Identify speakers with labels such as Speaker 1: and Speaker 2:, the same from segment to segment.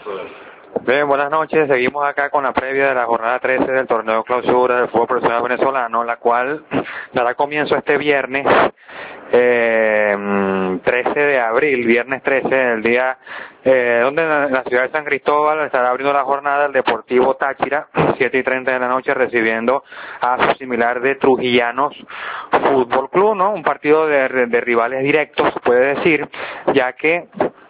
Speaker 1: Bien, buenas noches. Seguimos acá con la previa de la jornada 13 del torneo clausura del fútbol profesional venezolano, la cual dará comienzo este viernes 13 de abril, viernes 13, el día donde en la ciudad de San Cristóbal estará abriendo la jornada el Deportivo Táchira, 7:30 de la noche, recibiendo a su similar de Trujillanos Fútbol Club, ¿no? Un partido de rivales directos, se puede decir, ya que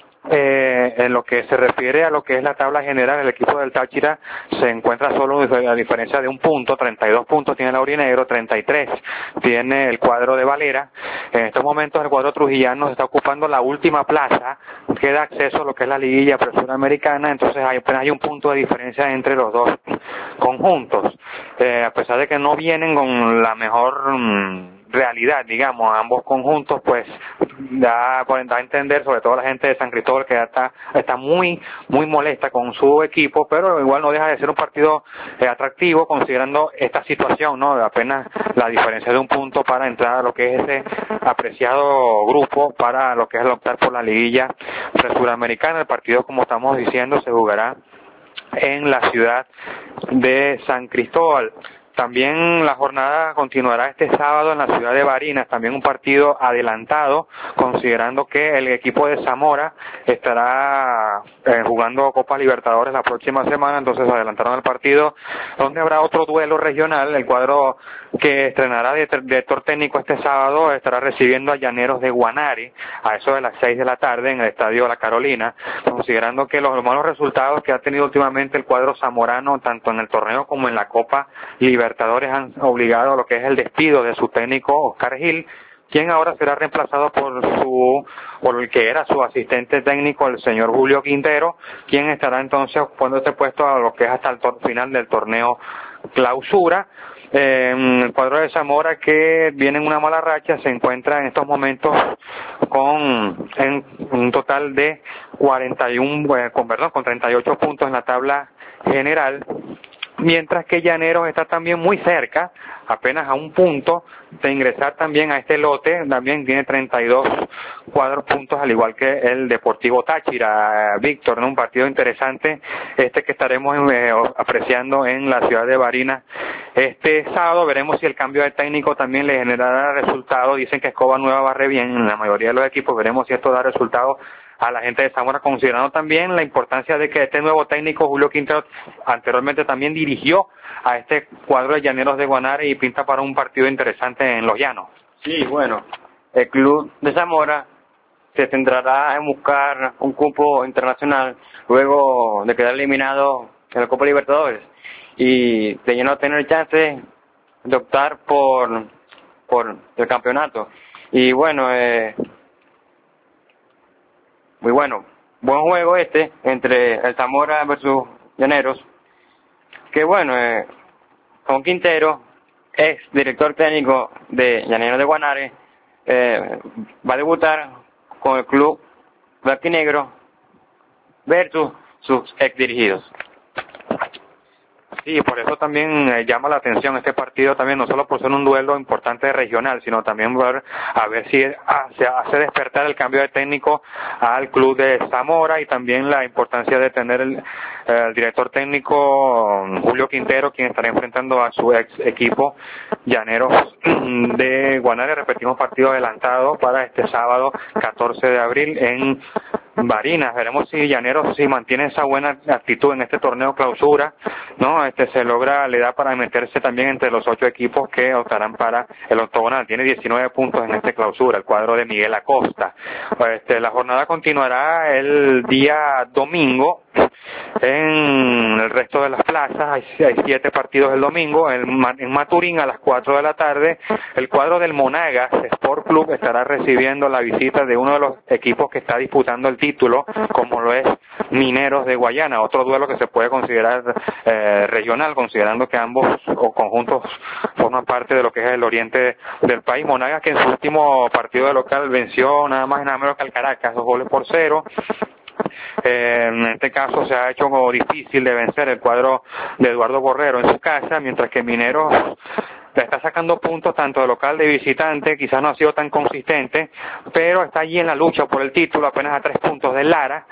Speaker 1: en lo que se refiere a lo que es la tabla general, el equipo del Táchira se encuentra solo a diferencia de un punto, 32 puntos tiene el aurinegro, 33 tiene el cuadro de Valera. En estos momentos el cuadro trujillano está ocupando la última plaza que da acceso a lo que es la liguilla suramericana, entonces apenas hay un punto de diferencia entre los dos conjuntos, a pesar de que no vienen con la mejor realidad, digamos, ambos conjuntos, pues da a entender, sobre todo la gente de San Cristóbal, que está muy molesta con su equipo, pero igual no deja de ser un partido atractivo, considerando esta situación, ¿no? Apenas la diferencia de un punto para entrar a lo que es ese apreciado grupo para lo que es el optar por la liguilla suramericana. El partido, como estamos diciendo, se jugará en la ciudad de San Cristóbal. También la jornada continuará este sábado en la ciudad de Barinas, también un partido adelantado, considerando que el equipo de Zamora estará jugando Copa Libertadores la próxima semana, entonces adelantaron el partido, donde habrá otro duelo regional. El cuadro que estrenará de director técnico este sábado estará recibiendo a Llaneros de Guanare a eso de las 6 de la tarde en el Estadio La Carolina, considerando que los malos resultados que ha tenido últimamente el cuadro zamorano, tanto en el torneo como en la Copa Libertadores, han obligado a lo que es el despido de su técnico Oscar Gil, quien ahora será reemplazado por el que era su asistente técnico, el señor Julio Quintero, quien estará entonces ocupando este puesto a lo que es hasta el final del torneo clausura. El cuadro de Zamora, que viene en una mala racha, se encuentra en estos momentos en un total de 38 puntos en la tabla general, mientras que Llaneros está también muy cerca, apenas a un punto de ingresar también a este lote, también tiene 32 puntos, al igual que el Deportivo Táchira. Víctor, ¿no? Un partido interesante que estaremos apreciando en la ciudad de Barinas este sábado. Veremos si el cambio de técnico también le generará resultado. Dicen que Escoba Nueva barre bien en la mayoría de los equipos, veremos si esto da resultado a la gente de Zamora, considerando también la importancia de que este nuevo técnico, Julio Quintero, anteriormente también dirigió a este cuadro de Llaneros de Guanare y pinta para un partido interesante en los llanos.
Speaker 2: Sí, bueno, el club de Zamora se centrará en buscar un cupo internacional luego de quedar eliminado en la Copa Libertadores y de no tener chance de optar por el campeonato. Y bueno, muy bueno, buen juego entre el Zamora versus Llaneros, que bueno, con Quintero, ex director técnico de Llaneros de Guanare, va a debutar con el club blanquinegro versus sus ex dirigidos.
Speaker 1: Sí, por eso también llama la atención este partido también, no solo por ser un duelo importante regional, sino también a ver si se hace despertar el cambio de técnico al club de Zamora, y también la importancia de tener el director técnico Julio Quintero, quien estará enfrentando a su ex equipo Llaneros de Guanare. Repetimos, partido adelantado para este sábado 14 de abril en Barinas. Veremos si Llaneros mantiene esa buena actitud en este torneo clausura, ¿no? Le da para meterse también entre los 8 equipos que optarán para el octogonal. Tiene 19 puntos en este clausura, el cuadro de Miguel Acosta. La jornada continuará el día domingo en el resto de las plazas. Hay 7 partidos el domingo. En Maturín a las 4 de la tarde, el cuadro del Monagas Sport Club estará recibiendo la visita de uno de los equipos que está disputando el título, como lo es Mineros de Guayana, otro duelo que se puede considerar regional, considerando que ambos conjuntos forman parte de lo que es el oriente del país. Monagas, que en su último partido de local venció nada más y nada menos que al Caracas, 2-0. En este caso se ha hecho difícil de vencer el cuadro de Eduardo Borrero en su casa, mientras que Mineros está sacando puntos tanto de local de visitante. Quizás no ha sido tan consistente, pero está allí en la lucha por el título, apenas a 3 puntos del Lara,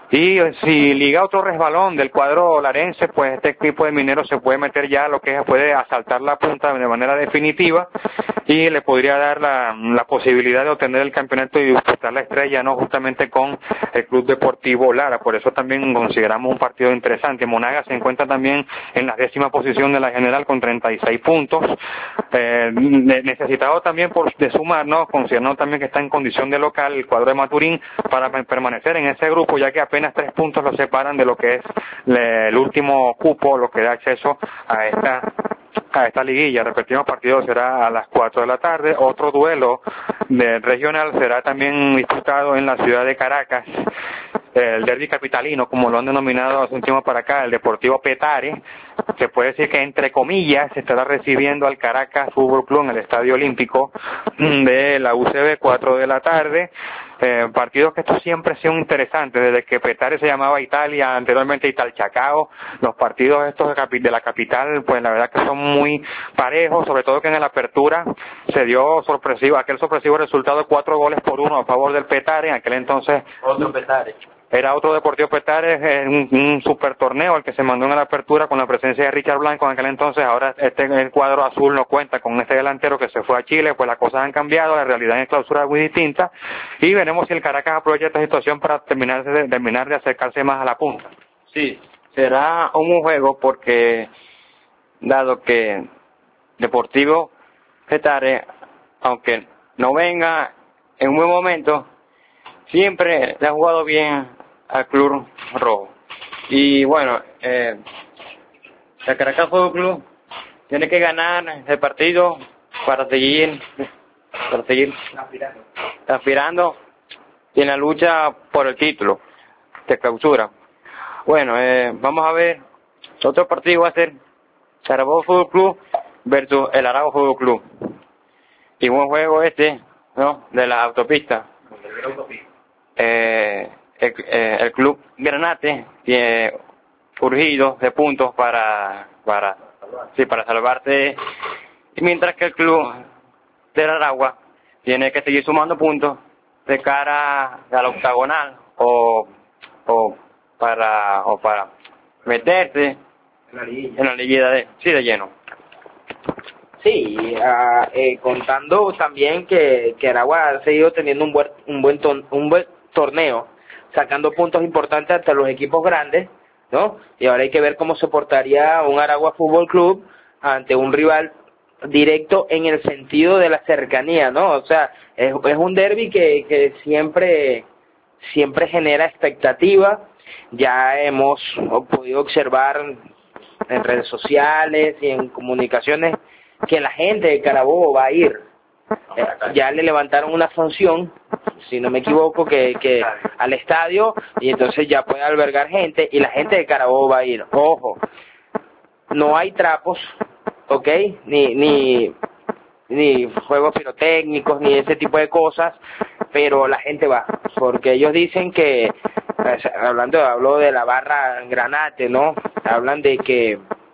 Speaker 1: Y si liga otro resbalón del cuadro larense, pues este equipo de Mineros se puede meter ya lo que es, puede asaltar la punta de manera definitiva y le podría dar la posibilidad de obtener el campeonato y disputar la estrella, no justamente con el Club Deportivo Lara. Por eso también consideramos un partido interesante. Monagas se encuentra también en la 10ª posición de la general con 36 puntos, necesitado también de sumar, ¿no? Considerando también que está en condición de local el cuadro de Maturín para permanecer en ese grupo, ya que apenas 3 puntos lo separan de lo que es el último cupo, lo que da acceso a esta liguilla. Repetimos, partido será a las 4 de la tarde. Otro duelo del regional será también disputado en la ciudad de Caracas, el derbi capitalino, como lo han denominado hace un tiempo para acá, el Deportivo Petare. Se puede decir que, entre comillas, se estará recibiendo al Caracas Fútbol Club en el Estadio Olímpico de la UCB, 4 de la tarde. Partidos que estos siempre han sido interesantes, desde que Petare se llamaba Italia, anteriormente Italchacao. Los partidos estos de la capital, pues la verdad que son muy parejos, sobre todo que en la apertura se dio aquel sorpresivo resultado de 4-1 a favor del Petare. En aquel entonces
Speaker 2: Otro Petare.
Speaker 1: Era otro Deportivo Petare, un super torneo el que se mandó en la apertura con la presencia de Richard Blanco en aquel entonces. Ahora el cuadro azul no cuenta con este delantero que se fue a Chile, pues las cosas han cambiado, la realidad en clausura es muy distinta y veremos si el Caracas aprovecha esta situación para terminar de acercarse más a la punta.
Speaker 2: Sí, será un buen juego porque dado que Deportivo Petare, aunque no venga en un buen momento, siempre le ha jugado bien al Club Rojo. Y bueno, el Caracas Fútbol Club tiene que ganar el partido para seguir aspirando en la lucha por el título de clausura. Bueno, vamos a ver, otro partido va a ser Carabobo Fútbol Club versus el Aragua Fútbol Club. Y buen juego ¿no? De la autopista. El club Granate tiene urgido de puntos para salvarse, y mientras que el club del Aragua tiene que seguir sumando puntos de cara al octagonal o para meterse en la liguilla de lleno.
Speaker 3: Sí, contando también que Aragua ha seguido teniendo un buen torneo, sacando puntos importantes ante los equipos grandes, ¿no? Y ahora hay que ver cómo se portaría un Aragua Fútbol Club ante un rival directo en el sentido de la cercanía, ¿no? O sea, es un derbi que siempre genera expectativa. Ya hemos podido observar en redes sociales y en comunicaciones que la gente de Carabobo va a ir. Ya le levantaron una sanción, si no me equivoco, que al estadio, y entonces ya puede albergar gente, y la gente de Carabobo va a ir. Ojo, no hay trapos, ¿ok? Ni juegos pirotécnicos, ni ese tipo de cosas, pero la gente va, porque ellos dicen que, hablo de la barra Granate, ¿no? Hablan de que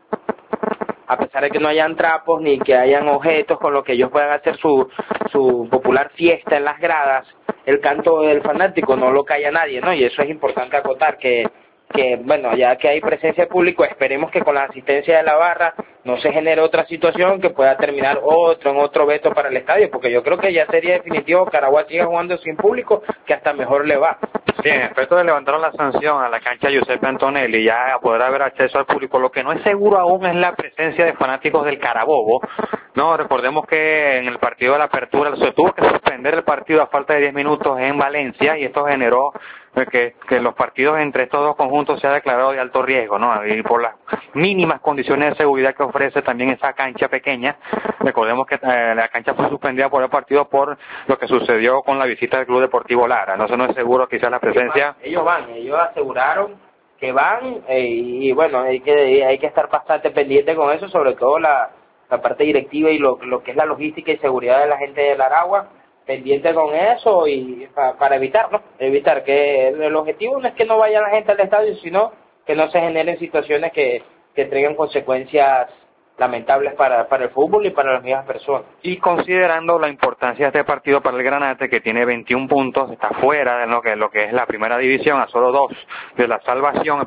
Speaker 3: a pesar de que no hayan trapos ni que hayan objetos con los que ellos puedan hacer su popular fiesta en las gradas, el canto del fanático no lo calla nadie, ¿no? Y eso es importante acotar, que bueno, ya que hay presencia de público, esperemos que con la asistencia de la barra no se genere otra situación que pueda terminar en otro veto para el estadio, porque yo creo que ya sería definitivo que Aragua siga jugando sin público, que hasta mejor le va.
Speaker 1: Sí, en efecto, levantaron la sanción a la cancha Giuseppe Antonelli, ya podrá haber acceso al público. Lo que no es seguro aún es la presencia de fanáticos del Carabobo, ¿no? Recordemos que en el partido de la apertura se tuvo que suspender el partido a falta de 10 minutos en Valencia, y esto generó que los partidos entre estos dos conjuntos se ha declarado de alto riesgo, ¿no? Y por las mínimas condiciones de seguridad que ofrece también esa cancha pequeña. Recordemos que la cancha fue suspendida por el partido por lo que sucedió con la visita del Club Deportivo Lara. Entonces no es seguro quizás la presencia.
Speaker 3: Ellos aseguraron que van, y bueno, hay que estar bastante pendiente con eso, sobre todo la parte directiva y lo que es la logística y seguridad de la gente del Aragua, pendiente con eso, y para evitar que el objetivo no es que no vaya la gente al estadio, sino que no se generen situaciones que traigan consecuencias lamentables para el fútbol y para las mismas personas.
Speaker 1: Y considerando la importancia de este partido para el Granate, que tiene 21 puntos, está fuera de lo que es la primera división, a solo 2 de la salvación,